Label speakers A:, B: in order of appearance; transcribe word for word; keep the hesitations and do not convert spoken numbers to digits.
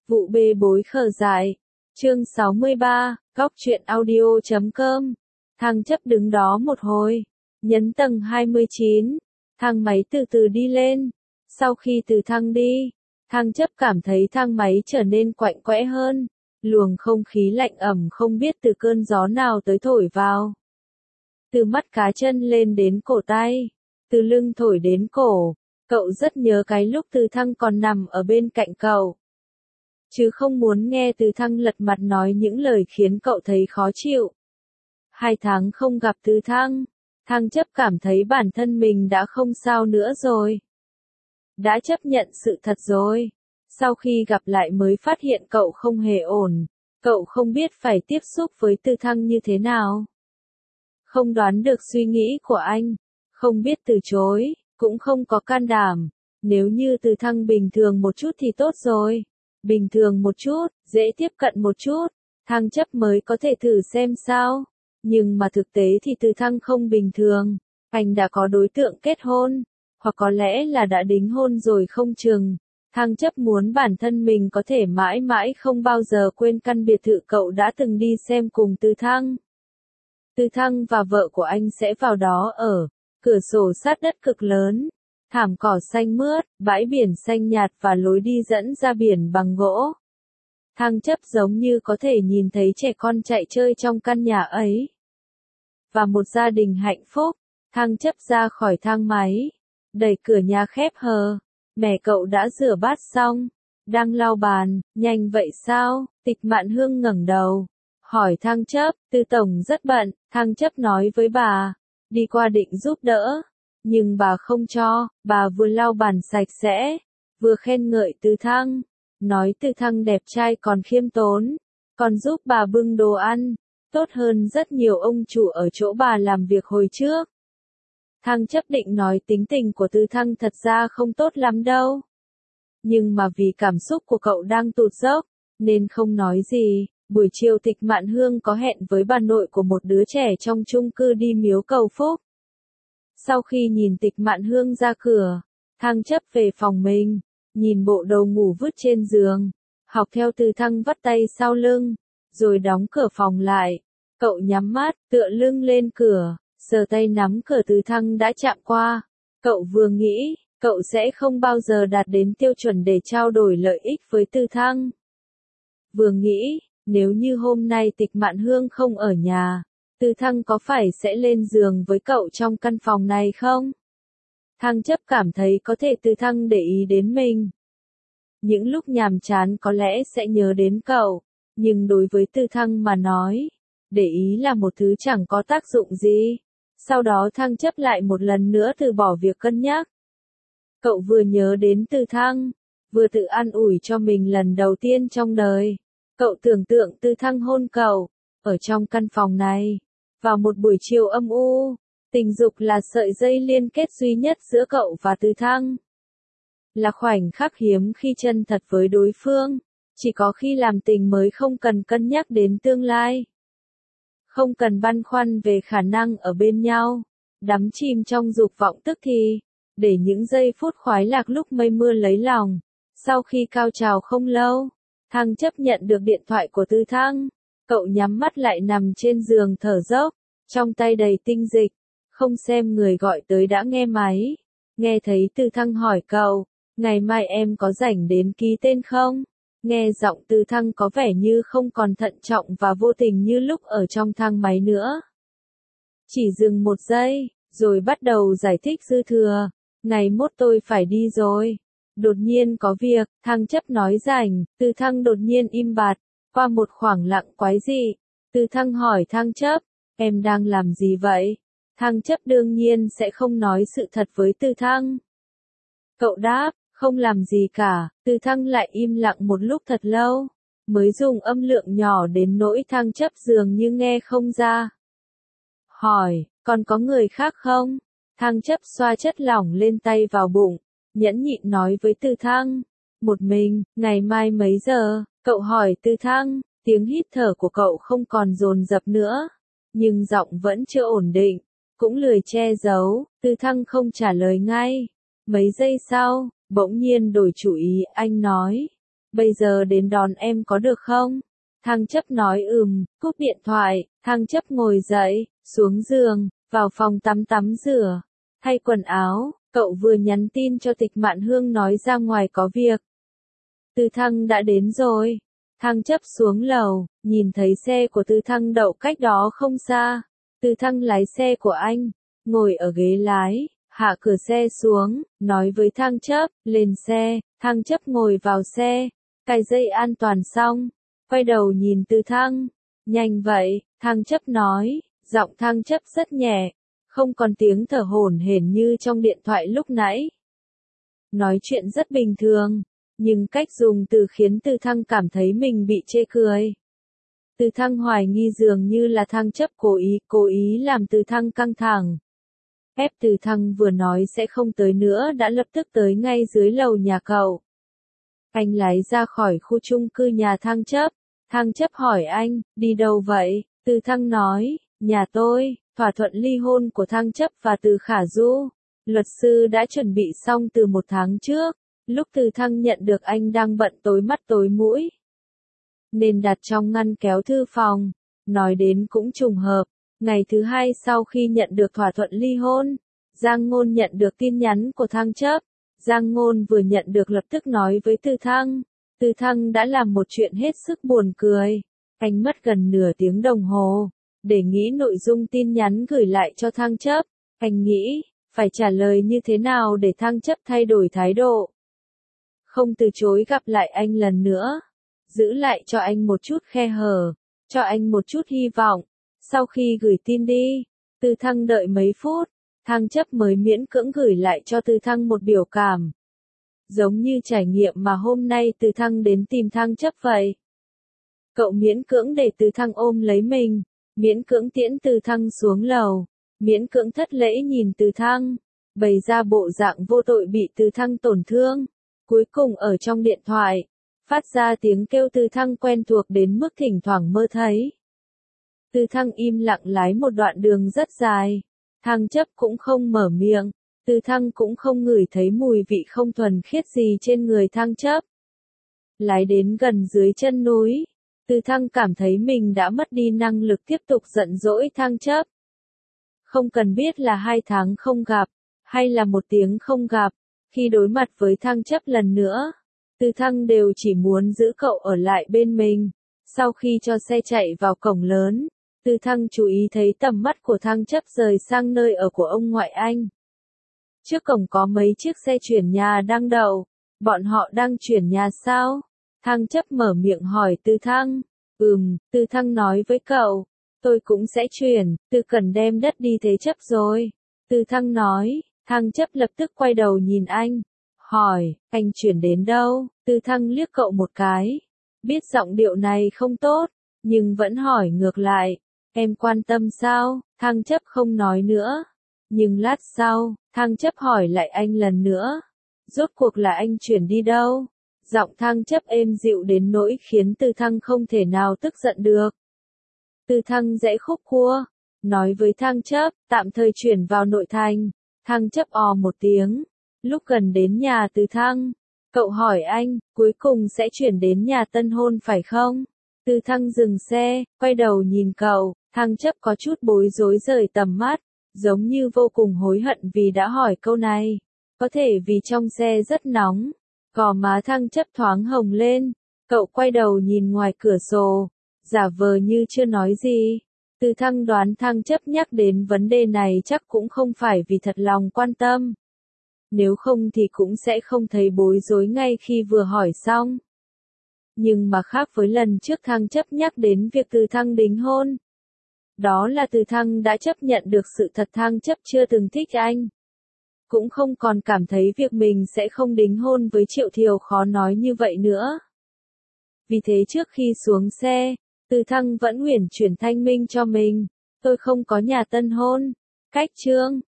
A: Vụ bê bối khờ dại. Chương sáu mươi ba, góc truyện audio chấm com. Thang chấp đứng đó một hồi. Nhấn tầng hai mươi chín. Thang máy từ từ đi lên. Sau khi từ thang đi, thang chấp cảm thấy thang máy trở nên quạnh quẽ hơn. Luồng không khí lạnh ẩm không biết từ cơn gió nào tới thổi vào. Từ mắt cá chân lên đến cổ tay. Từ lưng thổi đến cổ. Cậu rất nhớ cái lúc Từ Thăng còn nằm ở bên cạnh cậu. Chứ không muốn nghe Từ Thăng lật mặt nói những lời khiến cậu thấy khó chịu. Hai tháng không gặp Từ Thăng, Thăng chấp cảm thấy bản thân mình đã không sao nữa rồi. Đã chấp nhận sự thật rồi. Sau khi gặp lại mới phát hiện cậu không hề ổn. Cậu không biết phải tiếp xúc với Từ Thăng như thế nào. Không đoán được suy nghĩ của anh. Không biết từ chối. Cũng không có can đảm. Nếu như Từ Thăng bình thường một chút thì tốt rồi. Bình thường một chút, dễ tiếp cận một chút, Thăng chấp mới có thể thử xem sao. Nhưng mà thực tế thì Từ Thăng không bình thường. Anh đã có đối tượng kết hôn, hoặc có lẽ là đã đính hôn rồi không chừng. Thăng chấp muốn bản thân mình có thể mãi mãi không bao giờ quên căn biệt thự cậu đã từng đi xem cùng Từ Thăng. Từ Thăng và vợ của anh sẽ vào đó ở. Cửa sổ sát đất cực lớn, thảm cỏ xanh mướt, bãi biển xanh nhạt và lối đi dẫn ra biển bằng gỗ. Thang chấp giống như có thể nhìn thấy trẻ con chạy chơi trong căn nhà ấy. Và một gia đình hạnh phúc. Thang chấp ra khỏi thang máy, đẩy cửa nhà khép hờ. Mẹ cậu đã rửa bát xong, đang lau bàn. Nhanh vậy sao? Tịch Mạn Hương ngẩng đầu, hỏi Thang chấp. Từ tổng rất bận, Thang chấp nói với bà. Đi qua định giúp đỡ, nhưng bà không cho. Bà vừa lau bàn sạch sẽ, vừa khen ngợi Từ Thăng, nói Từ Thăng đẹp trai còn khiêm tốn, còn giúp bà bưng đồ ăn, tốt hơn rất nhiều ông chủ ở chỗ bà làm việc hồi trước. Thăng chấp định nói tính tình của Từ Thăng thật ra không tốt lắm đâu. Nhưng mà vì cảm xúc của cậu đang tụt dốc, nên không nói gì. Buổi chiều Tịch Mạn Hương có hẹn với bà nội của một đứa trẻ trong chung cư đi miếu cầu phúc. Sau khi nhìn Tịch Mạn Hương ra cửa, Thang chấp về phòng mình, nhìn bộ đồ ngủ vứt trên giường, học theo Từ Thăng vắt tay sau lưng, rồi đóng cửa phòng lại. Cậu nhắm mắt, tựa lưng lên cửa, sờ tay nắm cửa Từ Thăng đã chạm qua. Cậu vừa nghĩ, cậu sẽ không bao giờ đạt đến tiêu chuẩn để trao đổi lợi ích với Từ Thăng. Vừa nghĩ, nếu như hôm nay Tịch Mạn Hương không ở nhà, Từ Thăng có phải sẽ lên giường với cậu trong căn phòng này không? Thăng chấp cảm thấy có thể Từ Thăng để ý đến mình. Những lúc nhàm chán có lẽ sẽ nhớ đến cậu, nhưng đối với Từ Thăng mà nói, để ý là một thứ chẳng có tác dụng gì. Sau đó Thăng chấp lại một lần nữa từ bỏ việc cân nhắc. Cậu vừa nhớ đến Từ Thăng, vừa tự an ủi cho mình lần đầu tiên trong đời. Cậu tưởng tượng Từ Thăng hôn cậu, ở trong căn phòng này, vào một buổi chiều âm u. Tình dục là sợi dây liên kết duy nhất giữa cậu và Từ Thăng. Là khoảnh khắc hiếm khi chân thật với đối phương. Chỉ có khi làm tình mới không cần cân nhắc đến tương lai. Không cần băn khoăn về khả năng ở bên nhau. Đắm chìm trong dục vọng tức thì, để những giây phút khoái lạc lúc mây mưa lấy lòng. Sau khi cao trào không lâu, Thăng chấp nhận được điện thoại của Từ Thăng. Cậu nhắm mắt lại nằm trên giường thở dốc, trong tay đầy tinh dịch, không xem người gọi tới đã nghe máy. Nghe thấy Từ Thăng hỏi cậu, ngày mai em có rảnh đến ký tên không? Nghe giọng Từ Thăng có vẻ như không còn thận trọng và vô tình như lúc ở trong thang máy nữa. Chỉ dừng một giây, rồi bắt đầu giải thích dư thừa. Ngày mốt tôi phải đi rồi. Đột nhiên có việc, Thăng chấp nói rảnh. Từ Thăng đột nhiên im bặt. Qua một khoảng lặng quái dị, Từ Thăng hỏi Thăng chấp, em đang làm gì vậy? Thăng chấp đương nhiên sẽ không nói sự thật với Từ Thăng. Cậu đáp, không làm gì cả. Từ Thăng lại im lặng một lúc thật lâu, mới dùng âm lượng nhỏ đến nỗi Thăng chấp dường như nghe không ra. Hỏi, còn có người khác không? Thăng chấp xoa chất lỏng lên tay vào bụng, nhẫn nhịn nói với Từ Thăng, một mình. Ngày mai mấy giờ? Cậu hỏi Từ Thăng, tiếng hít thở của cậu không còn dồn dập nữa, nhưng giọng vẫn chưa ổn định, cũng lười che giấu. Từ Thăng không trả lời ngay. Mấy giây sau, bỗng nhiên đổi chủ ý, anh nói, bây giờ đến đón em có được không? Thăng chấp nói ừm, cúp điện thoại, thăng chấp ngồi dậy, xuống giường, vào phòng tắm tắm rửa, thay quần áo, cậu vừa nhắn tin cho Tịch Mạn Hương nói ra ngoài có việc. Từ Thăng đã đến rồi. Thăng chấp xuống lầu, nhìn thấy xe của Từ Thăng đậu cách đó không xa. Từ Thăng lái xe của anh, ngồi ở ghế lái, hạ cửa xe xuống, nói với Thăng chấp, lên xe. Thăng chấp ngồi vào xe, cài dây an toàn xong, quay đầu nhìn Từ Thăng. Nhanh vậy, Thăng chấp nói, giọng Thăng chấp rất nhẹ, không còn tiếng thở hổn hển như trong điện thoại lúc nãy. Nói chuyện rất bình thường, nhưng cách dùng từ khiến Từ Thăng cảm thấy mình bị chê cười. Từ Thăng hoài nghi dường như là Thăng chấp cố ý, cố ý làm Từ Thăng căng thẳng. Ép Từ Thăng vừa nói sẽ không tới nữa đã lập tức tới ngay dưới lầu nhà cậu. Anh lái ra khỏi khu chung cư nhà Thăng chấp. Thăng chấp hỏi anh, đi đâu vậy? Từ Thăng nói, nhà tôi. Thỏa thuận ly hôn của Thăng chấp và Từ Khả Du, luật sư đã chuẩn bị xong từ một tháng trước. Lúc Từ Thăng nhận được anh đang bận tối mắt tối mũi, nên đặt trong ngăn kéo thư phòng. Nói đến cũng trùng hợp, ngày thứ hai sau khi nhận được thỏa thuận ly hôn, Giang Ngôn nhận được tin nhắn của Thăng chấp. Giang Ngôn vừa nhận được lập tức nói với Từ Thăng. Từ Thăng đã làm một chuyện hết sức buồn cười. Anh mất gần nửa tiếng đồng hồ để nghĩ nội dung tin nhắn gửi lại cho Thăng chấp. Anh nghĩ, phải trả lời như thế nào để Thăng chấp thay đổi thái độ. Không từ chối gặp lại anh lần nữa. Giữ lại cho anh một chút khe hở. Cho anh một chút hy vọng. Sau khi gửi tin đi, Từ Thăng đợi mấy phút. Thăng chấp mới miễn cưỡng gửi lại cho Từ Thăng một biểu cảm. Giống như trải nghiệm mà hôm nay Từ Thăng đến tìm Thăng chấp vậy. Cậu miễn cưỡng để Từ Thăng ôm lấy mình. Miễn cưỡng tiễn Từ Thăng xuống lầu, miễn cưỡng thất lễ nhìn Từ Thăng, bày ra bộ dạng vô tội bị Từ Thăng tổn thương. Cuối cùng ở trong điện thoại, phát ra tiếng kêu Từ Thăng quen thuộc đến mức thỉnh thoảng mơ thấy. Từ Thăng im lặng lái một đoạn đường rất dài, Thăng chấp cũng không mở miệng, Từ Thăng cũng không ngửi thấy mùi vị không thuần khiết gì trên người Thăng chấp. Lái đến gần dưới chân núi, Từ Thăng cảm thấy mình đã mất đi năng lực tiếp tục giận dỗi Thăng chấp. Không cần biết là hai tháng không gặp, hay là một tiếng không gặp, khi đối mặt với Thăng chấp lần nữa, Từ Thăng đều chỉ muốn giữ cậu ở lại bên mình. Sau khi cho xe chạy vào cổng lớn, Từ Thăng chú ý thấy tầm mắt của Thăng chấp rời sang nơi ở của ông ngoại anh. Trước cổng có mấy chiếc xe chuyển nhà đang đậu, bọn họ đang chuyển nhà sao? Thăng chấp mở miệng hỏi Từ Thăng. Ừm, Từ Thăng nói với cậu, tôi cũng sẽ chuyển, Từ Cần đem đất đi thế chấp rồi. Từ Thăng nói, Thăng chấp lập tức quay đầu nhìn anh, hỏi, anh chuyển đến đâu? Từ Thăng liếc cậu một cái, biết giọng điệu này không tốt, nhưng vẫn hỏi ngược lại, em quan tâm sao? Thăng chấp không nói nữa. Nhưng lát sau, Thăng chấp hỏi lại anh lần nữa, rốt cuộc là anh chuyển đi đâu? Giọng Thăng chấp êm dịu đến nỗi khiến Từ Thăng không thể nào tức giận được. Từ Thăng dãy khúc cua, nói với Thăng chấp, tạm thời chuyển vào nội thành. Thăng chấp ò một tiếng. Lúc gần đến nhà Từ Thăng, cậu hỏi anh, cuối cùng sẽ chuyển đến nhà tân hôn phải không? Từ Thăng dừng xe, quay đầu nhìn cậu, Thăng chấp có chút bối rối rời tầm mắt, giống như vô cùng hối hận vì đã hỏi câu này. Có thể vì trong xe rất nóng. Gò má Thăng chấp thoáng hồng lên, cậu quay đầu nhìn ngoài cửa sổ, giả vờ như chưa nói gì. Từ Thăng đoán Thăng chấp nhắc đến vấn đề này chắc cũng không phải vì thật lòng quan tâm. Nếu không thì cũng sẽ không thấy bối rối ngay khi vừa hỏi xong. Nhưng mà khác với lần trước Thăng chấp nhắc đến việc Từ Thăng đính hôn. Đó là Từ Thăng đã chấp nhận được sự thật Thăng chấp chưa từng thích anh. Cũng không còn cảm thấy việc mình sẽ không đính hôn với Triệu Thiều khó nói như vậy nữa. Vì thế trước khi xuống xe, Từ Thăng vẫn uyển chuyển thanh minh cho mình, tôi không có nhà tân hôn. Cách chương